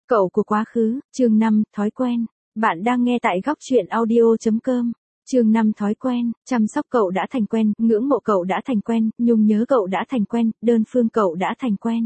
Cậu của quá khứ, chương 5, thói quen. Bạn đang nghe tại góc truyện audio.com. Chương 5 thói quen, chăm sóc cậu đã thành quen, ngưỡng mộ cậu đã thành quen, nhung nhớ cậu đã thành quen, đơn phương cậu đã thành quen.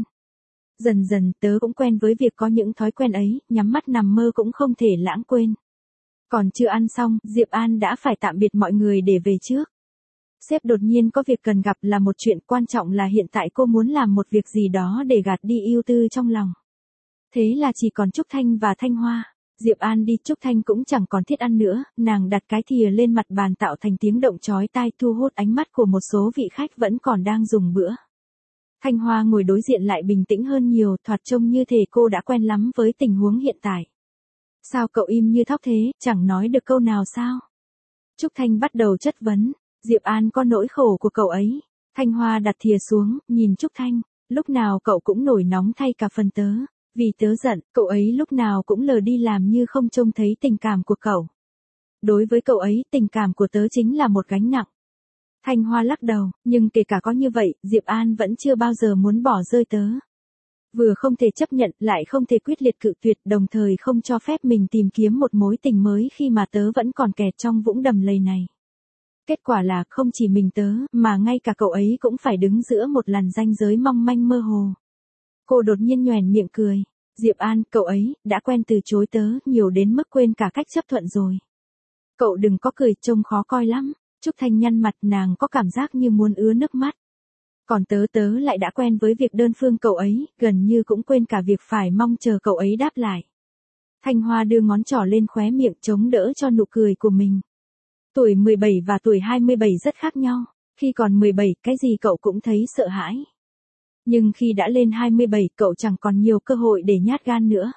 Dần dần tớ cũng quen với việc có những thói quen ấy, nhắm mắt nằm mơ cũng không thể lãng quên. Còn chưa ăn xong, Diệp An đã phải tạm biệt mọi người để về trước. Sếp đột nhiên có việc cần gặp là một chuyện quan trọng, là hiện tại cô muốn làm một việc gì đó để gạt đi ưu tư trong lòng. Thế là chỉ còn Trúc Thanh và Thanh Hoa. Diệp An đi, Trúc Thanh cũng chẳng còn thiết ăn nữa, nàng đặt cái thìa lên mặt bàn tạo thành tiếng động chói tai, thu hút ánh mắt của một số vị khách vẫn còn đang dùng bữa. Thanh Hoa ngồi đối diện lại bình tĩnh hơn nhiều, thoạt trông như thể cô đã quen lắm với tình huống hiện tại. Sao cậu im như thóc thế, chẳng nói được câu nào sao? Trúc Thanh bắt đầu chất vấn. Diệp An có nỗi khổ của cậu ấy. Thanh Hoa đặt thìa xuống, nhìn Trúc Thanh. Lúc nào cậu cũng nổi nóng thay cả phần tớ. Vì tớ giận, cậu ấy lúc nào cũng lờ đi làm như không trông thấy tình cảm của cậu. Đối với cậu ấy, tình cảm của tớ chính là một gánh nặng. Thanh Hoa lắc đầu, nhưng kể cả có như vậy, Diệp An vẫn chưa bao giờ muốn bỏ rơi tớ. Vừa không thể chấp nhận, lại không thể quyết liệt cự tuyệt, đồng thời không cho phép mình tìm kiếm một mối tình mới khi mà tớ vẫn còn kẹt trong vũng đầm lầy này. Kết quả là không chỉ mình tớ, mà ngay cả cậu ấy cũng phải đứng giữa một làn ranh giới mong manh mơ hồ. Cô đột nhiên nhoẻn miệng cười. Diệp An, cậu ấy đã quen từ chối tớ nhiều đến mức quên cả cách chấp thuận rồi. Cậu đừng có cười, trông khó coi lắm. Trúc Thanh nhăn mặt, nàng có cảm giác như muốn ứa nước mắt. Còn tớ lại đã quen với việc đơn phương cậu ấy, gần như cũng quên cả việc phải mong chờ cậu ấy đáp lại. Thanh Hoa đưa ngón trỏ lên khóe miệng chống đỡ cho nụ cười của mình. Tuổi 17 và tuổi 27 rất khác nhau. Khi còn 17, cái gì cậu cũng thấy sợ hãi. Nhưng khi đã lên 27, cậu chẳng còn nhiều cơ hội để nhát gan nữa.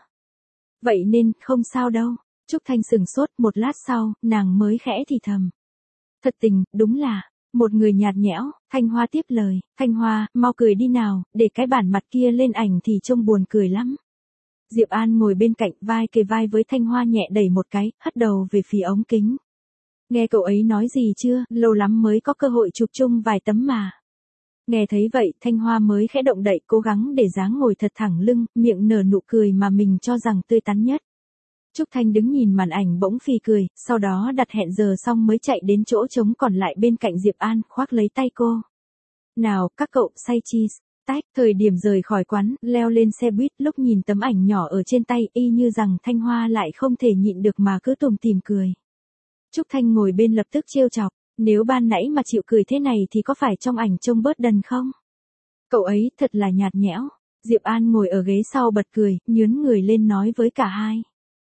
Vậy nên, không sao đâu. Trúc Thanh sửng sốt, một lát sau, nàng mới khẽ thì thầm. Thật tình, đúng là, một người nhạt nhẽo. Thanh Hoa tiếp lời, Thanh Hoa, mau cười đi nào, để cái bản mặt kia lên ảnh thì trông buồn cười lắm. Diệp An ngồi bên cạnh, vai kề vai với Thanh Hoa, nhẹ đẩy một cái, hất đầu về phía ống kính. Nghe cậu ấy nói gì chưa, lâu lắm mới có cơ hội chụp chung vài tấm mà. Nghe thấy vậy, Thanh Hoa mới khẽ động đậy, cố gắng để dáng ngồi thật thẳng lưng, miệng nở nụ cười mà mình cho rằng tươi tắn nhất. Trúc Thanh đứng nhìn màn ảnh bỗng phì cười, sau đó đặt hẹn giờ xong mới chạy đến chỗ trống còn lại bên cạnh Diệp An, khoác lấy tay cô. Nào, các cậu, say cheese. Tách, thời điểm rời khỏi quán, leo lên xe buýt, lúc nhìn tấm ảnh nhỏ ở trên tay, y như rằng Thanh Hoa lại không thể nhịn được mà cứ tủm tỉm cười. Trúc Thanh ngồi bên lập tức trêu chọc. Nếu ban nãy mà chịu cười thế này thì có phải trong ảnh trông bớt đần không? Cậu ấy thật là nhạt nhẽo. Diệp An ngồi ở ghế sau bật cười, nhướn người lên nói với cả hai.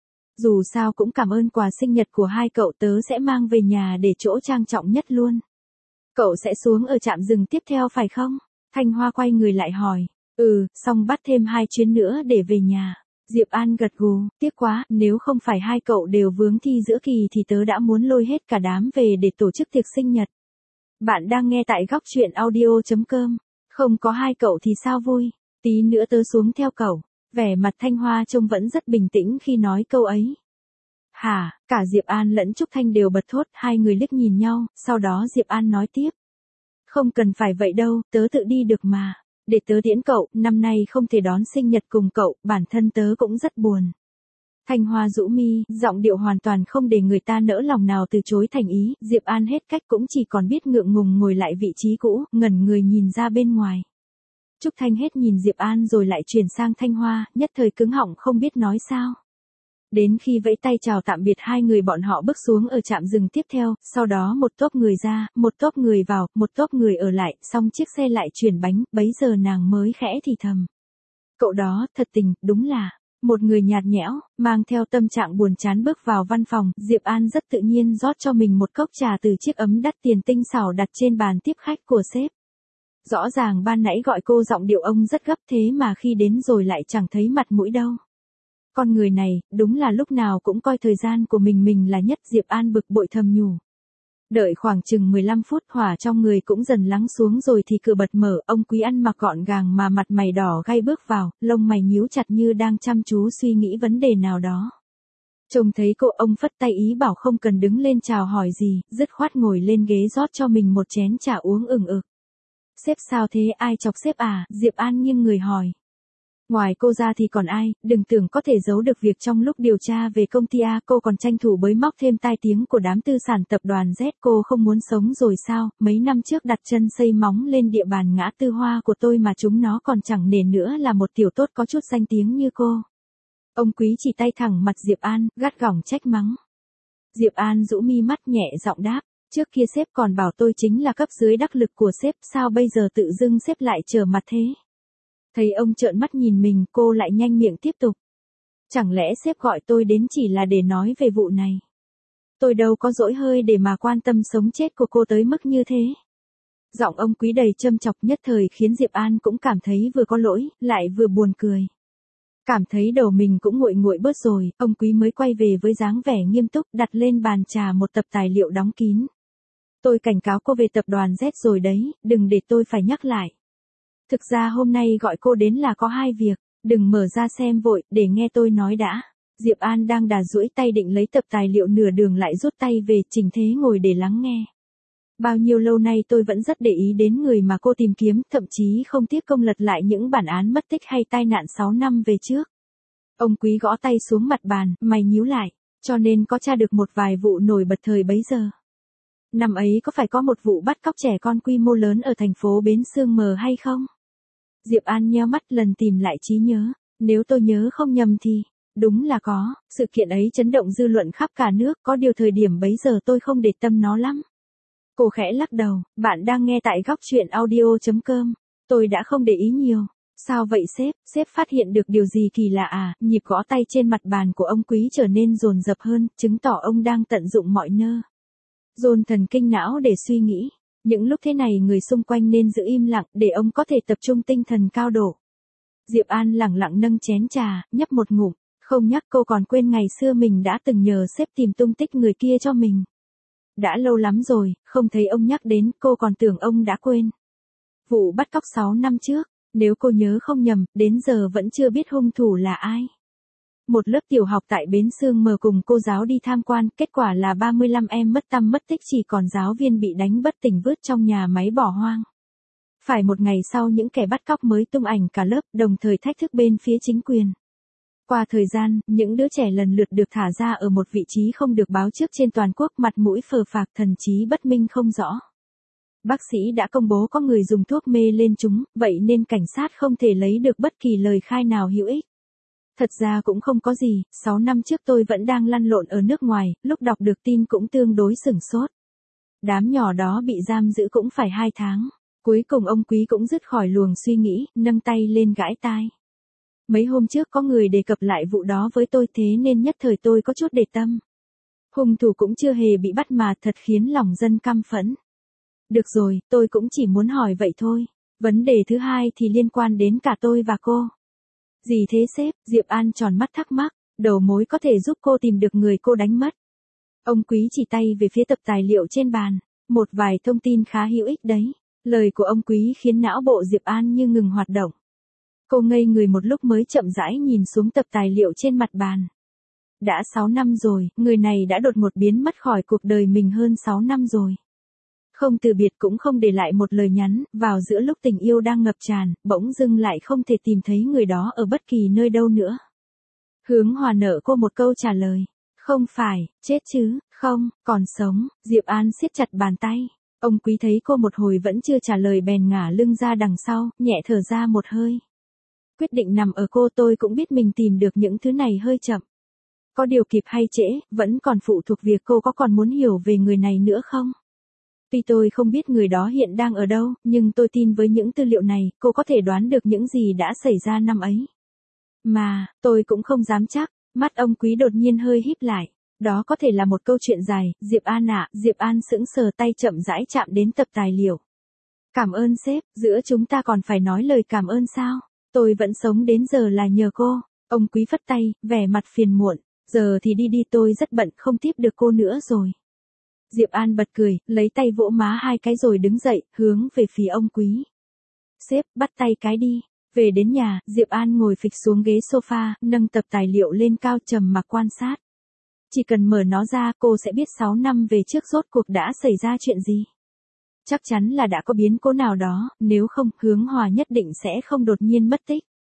Dù sao cũng cảm ơn quà sinh nhật của hai cậu, tớ sẽ mang về nhà để chỗ trang trọng nhất luôn. Cậu sẽ xuống ở trạm dừng tiếp theo phải không? Thanh Hoa quay người lại hỏi. Xong bắt thêm 2 chuyến nữa để về nhà. Diệp An gật gù, tiếc quá, nếu không phải hai cậu đều vướng thi giữa kỳ thì tớ đã muốn lôi hết cả đám về để tổ chức tiệc sinh nhật. Bạn đang nghe tại góc truyện audio.com. Không có hai cậu thì sao vui, tí nữa tớ xuống theo cậu. Vẻ mặt Thanh Hoa trông vẫn rất bình tĩnh khi nói câu ấy. Hả, cả Diệp An lẫn Trúc Thanh đều bật thốt, hai người liếc nhìn nhau, sau đó Diệp An nói tiếp. Không cần phải vậy đâu, tớ tự đi được mà. Để tớ tiễn cậu, năm nay không thể đón sinh nhật cùng cậu, bản thân tớ cũng rất buồn. Thanh Hoa rũ mi, giọng điệu hoàn toàn không để người ta nỡ lòng nào từ chối thành ý, Diệp An hết cách cũng chỉ còn biết ngượng ngùng ngồi lại vị trí cũ, ngẩn người nhìn ra bên ngoài. Trúc Thanh hết nhìn Diệp An rồi lại chuyển sang Thanh Hoa, nhất thời cứng họng không biết nói sao. Đến khi vẫy tay chào tạm biệt hai người, bọn họ bước xuống ở trạm dừng tiếp theo, sau đó một tốp người ra, một tốp người vào, một tốp người ở lại, xong chiếc xe lại chuyển bánh, bấy giờ nàng mới khẽ thì thầm. Cậu đó, thật tình, đúng là, một người nhạt nhẽo, mang theo tâm trạng buồn chán bước vào văn phòng, Diệp An rất tự nhiên rót cho mình một cốc trà từ chiếc ấm đắt tiền tinh xảo đặt trên bàn tiếp khách của sếp. Rõ ràng ban nãy gọi cô giọng điệu ông rất gấp, thế mà khi đến rồi lại chẳng thấy mặt mũi đâu. Con người này, đúng là lúc nào cũng coi thời gian của mình là nhất, Diệp An bực bội thầm nhủ. Đợi khoảng chừng 15 phút, hỏa trong người cũng dần lắng xuống rồi thì cửa bật mở, ông Quý ăn mặc gọn gàng mà mặt mày đỏ gay bước vào, lông mày nhíu chặt như đang chăm chú suy nghĩ vấn đề nào đó. Trông thấy cô, ông phất tay ý bảo không cần đứng lên chào hỏi gì, dứt khoát ngồi lên ghế rót cho mình một chén trà uống ừng ực. Sếp sao thế, ai chọc sếp à? Diệp An nghiêng người hỏi. Ngoài cô ra thì còn ai, đừng tưởng có thể giấu được việc trong lúc điều tra về công ty A, cô còn tranh thủ bới móc thêm tai tiếng của đám tư sản tập đoàn Z. Cô không muốn sống rồi sao? Mấy năm trước đặt chân xây móng lên địa bàn ngã tư Hoa của tôi mà chúng nó còn chẳng nể nữa là một tiểu tốt có chút danh tiếng như cô. Ông Quý chỉ tay thẳng mặt Diệp An, gắt gỏng trách mắng. Diệp An rũ mi mắt nhẹ giọng đáp, trước kia sếp còn bảo tôi chính là cấp dưới đắc lực của sếp, sao bây giờ tự dưng sếp lại trở mặt thế? Thấy ông trợn mắt nhìn mình, cô lại nhanh miệng tiếp tục. Chẳng lẽ sếp gọi tôi đến chỉ là để nói về vụ này? Tôi đâu có dỗi hơi để mà quan tâm sống chết của cô tới mức như thế. Giọng ông Quý đầy châm chọc nhất thời khiến Diệp An cũng cảm thấy vừa có lỗi, lại vừa buồn cười. Cảm thấy đầu mình cũng nguội nguội bớt rồi, ông Quý mới quay về với dáng vẻ nghiêm túc đặt lên bàn trà một tập tài liệu đóng kín. Tôi cảnh cáo cô về tập đoàn Z rồi đấy, đừng để tôi phải nhắc lại. Thực ra hôm nay gọi cô đến là có hai việc, đừng mở ra xem vội, để nghe tôi nói đã. Diệp An đang đà duỗi tay định lấy tập tài liệu nửa đường lại rút tay về, chỉnh thế ngồi để lắng nghe. Bao nhiêu lâu nay tôi vẫn rất để ý đến người mà cô tìm kiếm, thậm chí không tiếc công lật lại những bản án mất tích hay tai nạn 6 năm về trước. Ông Quý gõ tay xuống mặt bàn, mày nhíu lại, cho nên có tra được một vài vụ nổi bật thời bấy giờ. Năm ấy có phải có một vụ bắt cóc trẻ con quy mô lớn ở thành phố Bến Sương mờ hay không? Diệp An nheo mắt lần tìm lại trí nhớ, nếu tôi nhớ không nhầm thì, đúng là có, sự kiện ấy chấn động dư luận khắp cả nước, có điều thời điểm bấy giờ tôi không để tâm nó lắm. Cô khẽ lắc đầu, bạn đang nghe tại góc truyện audio.com, tôi đã không để ý nhiều. Sao vậy sếp phát hiện được điều gì kỳ lạ à? Nhịp gõ tay trên mặt bàn của ông Quý trở nên dồn dập hơn, chứng tỏ ông đang tận dụng mọi nơ dồn thần kinh não để suy nghĩ. Những lúc thế này người xung quanh nên giữ im lặng để ông có thể tập trung tinh thần cao độ. Diệp An lẳng lặng nâng chén trà, nhấp một ngụm, không nhắc cô còn quên ngày xưa mình đã từng nhờ sếp tìm tung tích người kia cho mình. Đã lâu lắm rồi, không thấy ông nhắc đến, cô còn tưởng ông đã quên. Vụ bắt cóc 6 năm trước, nếu cô nhớ không nhầm, đến giờ vẫn chưa biết hung thủ là ai. Một lớp tiểu học tại Bến Sương mờ cùng cô giáo đi tham quan, kết quả là 35 em mất tăm mất tích, chỉ còn giáo viên bị đánh bất tỉnh vứt trong nhà máy bỏ hoang. Phải một ngày sau những kẻ bắt cóc mới tung ảnh cả lớp, đồng thời thách thức bên phía chính quyền. Qua thời gian, những đứa trẻ lần lượt được thả ra ở một vị trí không được báo trước trên toàn quốc, mặt mũi phờ phạc, thần trí bất minh không rõ. Bác sĩ đã công bố có người dùng thuốc mê lên chúng, vậy nên cảnh sát không thể lấy được bất kỳ lời khai nào hữu ích. Thật ra cũng không có gì, 6 năm trước tôi vẫn đang lăn lộn ở nước ngoài, lúc đọc được tin cũng tương đối sửng sốt. Đám nhỏ đó bị giam giữ cũng phải 2 tháng. Cuối cùng ông Quý cũng dứt khỏi luồng suy nghĩ, nâng tay lên gãi tai. Mấy hôm trước có người đề cập lại vụ đó với tôi, thế nên nhất thời tôi có chút để tâm. Hung thủ cũng chưa hề bị bắt mà, thật khiến lòng dân căm phẫn. Được rồi, tôi cũng chỉ muốn hỏi vậy thôi. Vấn đề thứ hai thì liên quan đến cả tôi và cô. Gì thế sếp? Diệp An tròn mắt thắc mắc, đầu mối có thể giúp cô tìm được người cô đánh mất. Ông Quý chỉ tay về phía tập tài liệu trên bàn, một vài thông tin khá hữu ích đấy. Lời của ông Quý khiến não bộ Diệp An như ngừng hoạt động. Cô ngây người một lúc mới chậm rãi nhìn xuống tập tài liệu trên mặt bàn. Đã 6 năm rồi, người này đã đột ngột biến mất khỏi cuộc đời mình hơn 6 năm rồi. Không từ biệt cũng không để lại một lời nhắn, vào giữa lúc tình yêu đang ngập tràn, bỗng dưng lại không thể tìm thấy người đó ở bất kỳ nơi đâu nữa. Hướng Hòa nợ cô một câu trả lời. Không phải, chết chứ, không, còn sống. Diệp An siết chặt bàn tay. Ông Quý thấy cô một hồi vẫn chưa trả lời bèn ngả lưng ra đằng sau, nhẹ thở ra một hơi. Quyết định nằm ở cô, tôi cũng biết mình tìm được những thứ này hơi chậm. Có điều kịp hay trễ, vẫn còn phụ thuộc việc cô có còn muốn hiểu về người này nữa không. Tuy tôi không biết người đó hiện đang ở đâu, nhưng tôi tin với những tư liệu này, cô có thể đoán được những gì đã xảy ra năm ấy. Mà, tôi cũng không dám chắc, mắt ông Quý đột nhiên hơi híp lại. Đó có thể là một câu chuyện dài, Diệp An ạ. Diệp An sững sờ, tay chậm rãi chạm đến tập tài liệu. Cảm ơn sếp, giữa chúng ta còn phải nói lời cảm ơn sao? Tôi vẫn sống đến giờ là nhờ cô. Ông Quý phất tay, vẻ mặt phiền muộn. Giờ thì đi đi, tôi rất bận, không tiếp được cô nữa rồi. Diệp An bật cười, lấy tay vỗ má 2 cái rồi đứng dậy, hướng về phía ông Quý. Sếp, bắt tay cái đi. Về đến nhà, Diệp An ngồi phịch xuống ghế sofa, nâng tập tài liệu lên cao, trầm mặc quan sát. Chỉ cần mở nó ra, cô sẽ biết 6 năm về trước rốt cuộc đã xảy ra chuyện gì. Chắc chắn là đã có biến cố nào đó, nếu không, Hướng Hòa nhất định sẽ không đột nhiên mất tích.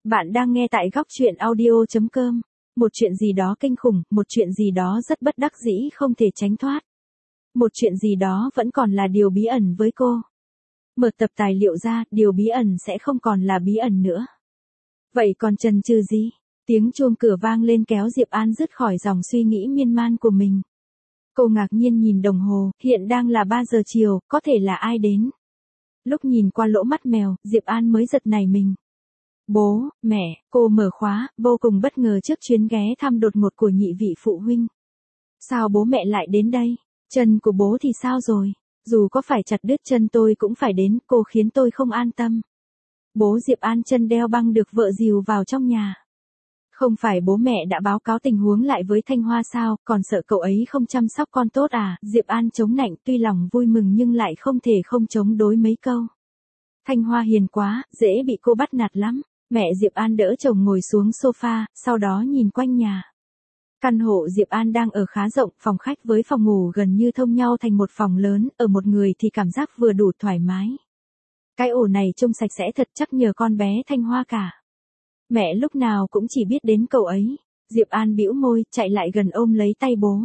Bạn đang nghe tại góc chuyện audio.com. Một chuyện gì đó kinh khủng, một chuyện gì đó rất bất đắc dĩ không thể tránh thoát. Một chuyện gì đó vẫn còn là điều bí ẩn với cô. Mở tập tài liệu ra, điều bí ẩn sẽ không còn là bí ẩn nữa. Vậy còn chần chừ gì? Tiếng chuông cửa vang lên kéo Diệp An dứt khỏi dòng suy nghĩ miên man của mình. Cô ngạc nhiên nhìn đồng hồ, hiện đang là 3 giờ chiều, có thể là ai đến. Lúc nhìn qua lỗ mắt mèo, Diệp An mới giật nảy mình. Bố, mẹ, cô mở khóa, vô cùng bất ngờ trước chuyến ghé thăm đột ngột của nhị vị phụ huynh. Sao bố mẹ lại đến đây? Chân của bố thì sao rồi? Dù có phải chặt đứt chân tôi cũng phải đến, cô khiến tôi không an tâm. Bố Diệp An chân đeo băng được vợ dìu vào trong nhà. Không phải bố mẹ đã báo cáo tình huống lại với Thanh Hoa sao, còn sợ cậu ấy không chăm sóc con tốt à? Diệp An chống nạnh, tuy lòng vui mừng nhưng lại không thể không chống đối mấy câu. Thanh Hoa hiền quá, dễ bị cô bắt nạt lắm. Mẹ Diệp An đỡ chồng ngồi xuống sofa, sau đó nhìn quanh nhà. Căn hộ Diệp An đang ở khá rộng, phòng khách với phòng ngủ gần như thông nhau thành một phòng lớn, ở một người thì cảm giác vừa đủ thoải mái. Cái ổ này trông sạch sẽ thật, chắc nhờ con bé Thanh Hoa cả. Mẹ lúc nào cũng chỉ biết đến cậu ấy. Diệp An bĩu môi, chạy lại gần ôm lấy tay bố.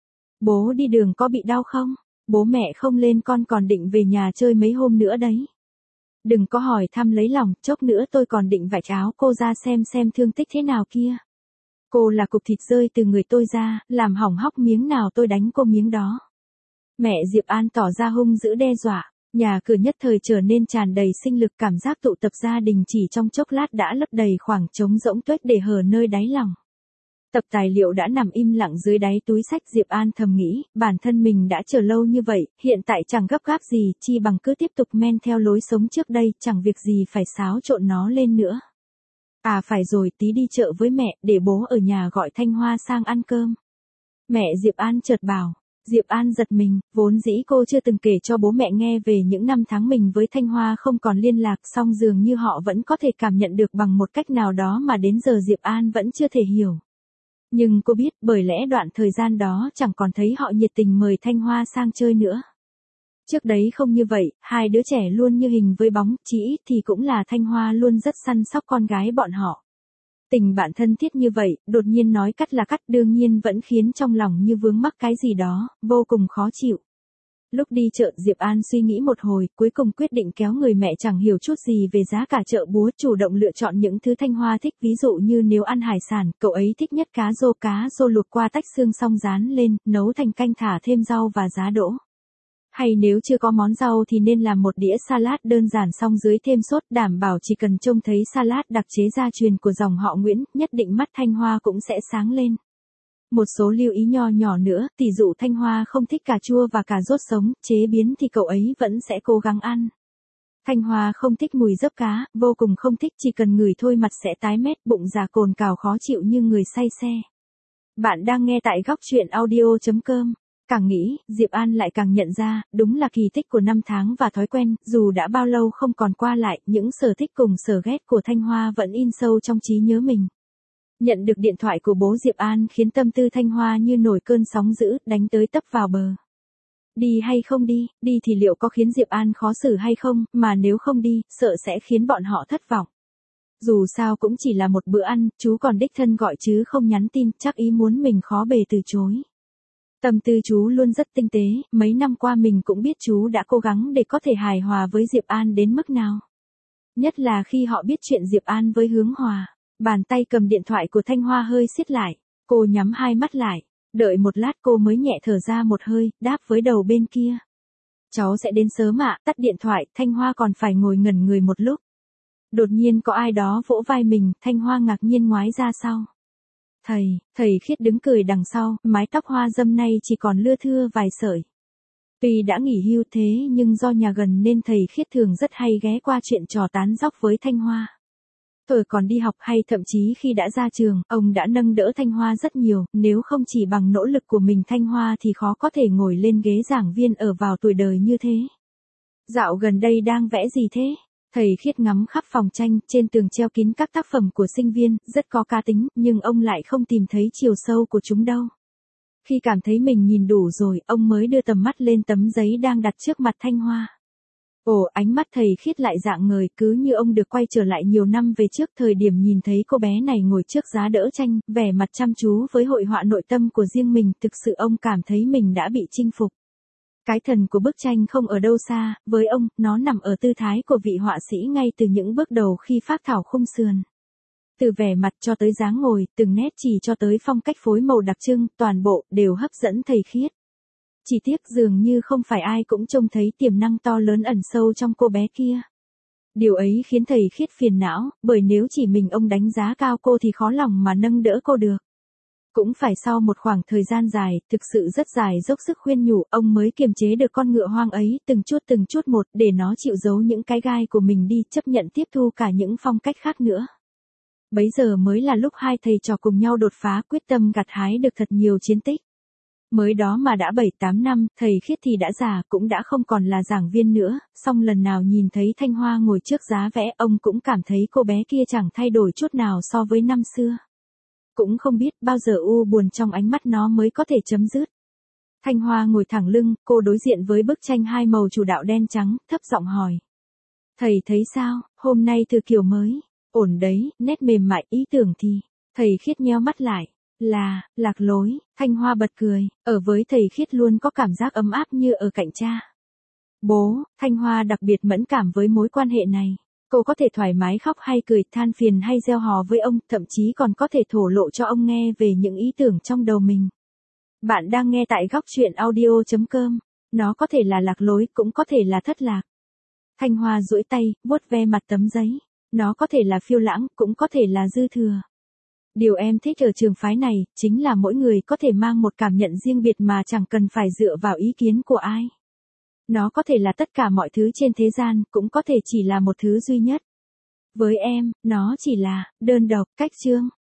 Bố đi đường có bị đau không? Bố mẹ không lên, con còn định về nhà chơi mấy hôm nữa đấy. Đừng có hỏi thăm lấy lòng, chốc nữa tôi còn định vạch áo cô ra xem thương tích thế nào kia. Cô là cục thịt rơi từ người tôi ra, làm hỏng hóc miếng nào tôi đánh cô miếng đó. Mẹ Diệp An tỏ ra hung dữ đe dọa, nhà cửa nhất thời trở nên tràn đầy sinh lực, cảm giác tụ tập gia đình chỉ trong chốc lát đã lấp đầy khoảng trống rỗng tuếch để hở nơi đáy lòng. Tập tài liệu đã nằm im lặng dưới đáy túi sách, Diệp An thầm nghĩ, bản thân mình đã chờ lâu như vậy, hiện tại chẳng gấp gáp gì, chi bằng cứ tiếp tục men theo lối sống trước đây, chẳng việc gì phải xáo trộn nó lên nữa. À phải rồi, tí đi chợ với mẹ, để bố ở nhà gọi Thanh Hoa sang ăn cơm. Mẹ Diệp An chợt bảo. Diệp An giật mình, vốn dĩ cô chưa từng kể cho bố mẹ nghe về những năm tháng mình với Thanh Hoa không còn liên lạc, song dường như họ vẫn có thể cảm nhận được bằng một cách nào đó mà đến giờ Diệp An vẫn chưa thể hiểu. Nhưng cô biết, bởi lẽ đoạn thời gian đó chẳng còn thấy họ nhiệt tình mời Thanh Hoa sang chơi nữa. Trước đấy không như vậy, hai đứa trẻ luôn như hình với bóng, chỉ ít thì cũng là Thanh Hoa luôn rất săn sóc con gái bọn họ. Tình bạn thân thiết như vậy, đột nhiên nói cắt là cắt, đương nhiên vẫn khiến trong lòng như vướng mắc cái gì đó, vô cùng khó chịu. Lúc đi chợ, Diệp An suy nghĩ một hồi, cuối cùng quyết định kéo người mẹ chẳng hiểu chút gì về giá cả chợ búa, chủ động lựa chọn những thứ Thanh Hoa thích, ví dụ như nếu ăn hải sản, cậu ấy thích nhất cá rô luộc qua tách xương xong rán lên, nấu thành canh thả thêm rau và giá đỗ. Hay nếu chưa có món rau thì nên làm một đĩa salad đơn giản xong dưới thêm sốt, đảm bảo chỉ cần trông thấy salad đặc chế gia truyền của dòng họ Nguyễn, nhất định mắt Thanh Hoa cũng sẽ sáng lên. Một số lưu ý nho nhỏ nữa, tỷ dụ Thanh Hoa không thích cà chua và cà rốt sống, chế biến thì cậu ấy vẫn sẽ cố gắng ăn. Thanh Hoa không thích mùi dấp cá, vô cùng không thích, chỉ cần ngửi thôi mặt sẽ tái mét, bụng già cồn cào khó chịu như người say xe. Bạn đang nghe tại góc chuyện audio.com. Càng nghĩ, Diệp An lại càng nhận ra, đúng là kỳ tích của năm tháng và thói quen, dù đã bao lâu không còn qua lại, những sở thích cùng sở ghét của Thanh Hoa vẫn in sâu trong trí nhớ mình. Nhận được điện thoại của bố Diệp An khiến tâm tư Thanh Hoa như nổi cơn sóng dữ, đánh tới tấp vào bờ. Đi hay không đi, đi thì liệu có khiến Diệp An khó xử hay không, mà nếu không đi, sợ sẽ khiến bọn họ thất vọng. Dù sao cũng chỉ là một bữa ăn, chú còn đích thân gọi chứ không nhắn tin, chắc ý muốn mình khó bề từ chối. Tâm tư chú luôn rất tinh tế, mấy năm qua mình cũng biết chú đã cố gắng để có thể hài hòa với Diệp An đến mức nào. Nhất là khi họ biết chuyện Diệp An với Hướng Hòa. Bàn tay cầm điện thoại của Thanh Hoa hơi siết lại, cô nhắm hai mắt lại, đợi một lát cô mới nhẹ thở ra một hơi, đáp với đầu bên kia. Cháu sẽ đến sớm ạ, tắt điện thoại, Thanh Hoa còn phải ngồi ngẩn người một lúc. Đột nhiên có ai đó vỗ vai mình, Thanh Hoa ngạc nhiên ngoái ra sau. Thầy Khiết đứng cười đằng sau, mái tóc hoa dâm nay chỉ còn lưa thưa vài sợi. Tuy đã nghỉ hưu thế nhưng do nhà gần nên thầy Khiết thường rất hay ghé qua chuyện trò tán dóc với Thanh Hoa. Thời còn đi học hay thậm chí khi đã ra trường, ông đã nâng đỡ Thanh Hoa rất nhiều, nếu không chỉ bằng nỗ lực của mình Thanh Hoa thì khó có thể ngồi lên ghế giảng viên ở vào tuổi đời như thế. Dạo gần đây đang vẽ gì thế? Thầy Khiết ngắm khắp phòng tranh, trên tường treo kín các tác phẩm của sinh viên, rất có cá tính, nhưng ông lại không tìm thấy chiều sâu của chúng đâu. Khi cảm thấy mình nhìn đủ rồi, ông mới đưa tầm mắt lên tấm giấy đang đặt trước mặt Thanh Hoa. Ồ, ánh mắt thầy Khiết lại rạng ngời, cứ như ông được quay trở lại nhiều năm về trước, thời điểm nhìn thấy cô bé này ngồi trước giá đỡ tranh, vẻ mặt chăm chú với hội họa nội tâm của riêng mình, thực sự ông cảm thấy mình đã bị chinh phục. Cái thần của bức tranh không ở đâu xa, với ông, nó nằm ở tư thái của vị họa sĩ ngay từ những bước đầu khi phác thảo khung sườn. Từ vẻ mặt cho tới dáng ngồi, từng nét chỉ cho tới phong cách phối màu đặc trưng, toàn bộ đều hấp dẫn thầy Khiết. Chỉ tiếc dường như không phải ai cũng trông thấy tiềm năng to lớn ẩn sâu trong cô bé kia. Điều ấy khiến thầy Khiết phiền não, bởi nếu chỉ mình ông đánh giá cao cô thì khó lòng mà nâng đỡ cô được. Cũng phải sau một khoảng thời gian dài, thực sự rất dài dốc sức khuyên nhủ, ông mới kiềm chế được con ngựa hoang ấy, từng chút một, để nó chịu giấu những cái gai của mình đi, chấp nhận tiếp thu cả những phong cách khác nữa. Bấy giờ mới là lúc hai thầy trò cùng nhau đột phá, quyết tâm gặt hái được thật nhiều chiến tích. Mới đó mà đã 7-8 năm, thầy Khiết thì đã già, cũng đã không còn là giảng viên nữa, song lần nào nhìn thấy Thanh Hoa ngồi trước giá vẽ, ông cũng cảm thấy cô bé kia chẳng thay đổi chút nào so với năm xưa. Cũng không biết bao giờ u buồn trong ánh mắt nó mới có thể chấm dứt. Thanh Hoa ngồi thẳng lưng, cô đối diện với bức tranh hai màu chủ đạo đen trắng, thấp giọng hỏi. Thầy thấy sao, hôm nay thử kiểu mới, ổn đấy, nét mềm mại, ý tưởng thì, thầy Khiết nheo mắt lại. Lạc lối, Thanh Hoa bật cười, ở với thầy Khiết luôn có cảm giác ấm áp như ở cạnh cha. Bố, Thanh Hoa đặc biệt mẫn cảm với mối quan hệ này. Cô có thể thoải mái khóc hay cười, than phiền hay gieo hò với ông, thậm chí còn có thể thổ lộ cho ông nghe về những ý tưởng trong đầu mình. Bạn đang nghe tại góc truyện audio.com. Nó có thể là lạc lối, cũng có thể là thất lạc. Thanh Hoa duỗi tay, vuốt ve mặt tấm giấy. Nó có thể là phiêu lãng, cũng có thể là dư thừa. Điều em thích ở trường phái này, chính là mỗi người có thể mang một cảm nhận riêng biệt mà chẳng cần phải dựa vào ý kiến của ai. Nó có thể là tất cả mọi thứ trên thế gian, cũng có thể chỉ là một thứ duy nhất. Với em, nó chỉ là đơn độc, cách chương.